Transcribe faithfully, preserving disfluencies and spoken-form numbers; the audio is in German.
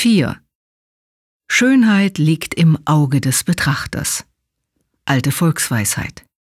vier. Schönheit liegt im Auge des Betrachters. Alte Volksweisheit.